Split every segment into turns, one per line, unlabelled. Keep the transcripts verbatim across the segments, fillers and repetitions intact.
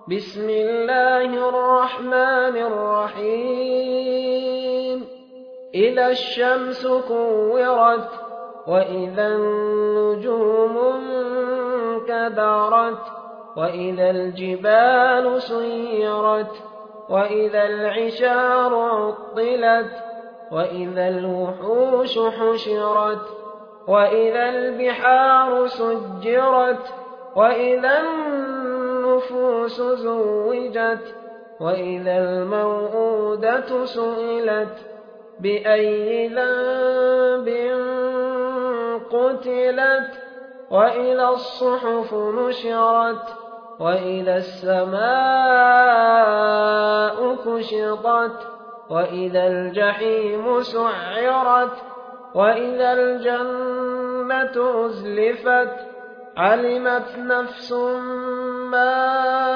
بسم الله الرحمن الرحيم إذا الشمس كورت وإذا النجوم انكدرت وإذا الجبال سيرت وإذا العشار عطلت وإذا الوحوش حشرت وإذا البحار سجرت وإذا النفوس زوجت وإذا الموءودة سئلت بأي ذنب قتلت وإذا الصحف نشرت وإذا السماء كشطت وإذا الجحيم سعرت وإذا الجنة أزلفت علمت نفس ما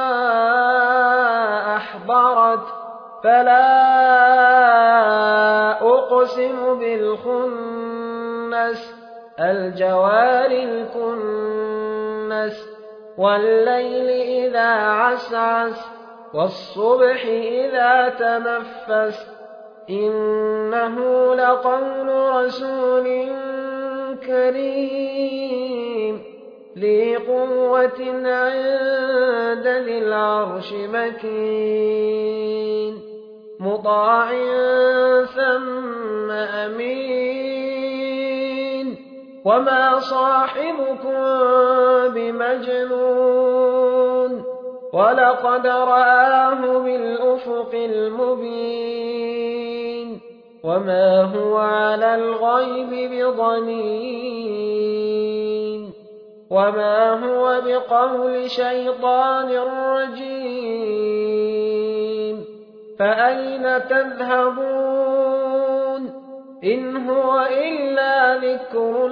أحضرت فلا أقسم بالخنس الجوار الكنس والليل إذا عسعس والصبح إذا تنفس إنه لقول رسول كريم ذي قوة عند ذي العرش مكين مطاع ثم أمين وما صاحبكم بمجنون ولقد رآه بالأفق المبين وما هو على الغيب بضنين وما هو بقول شيطان رجيم فأين تذهبون إن هو إلا ذكر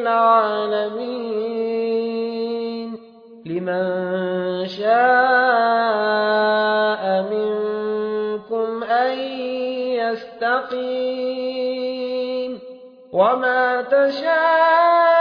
للعالمين لمن شاء منكم أن يستقيم وما تشاءون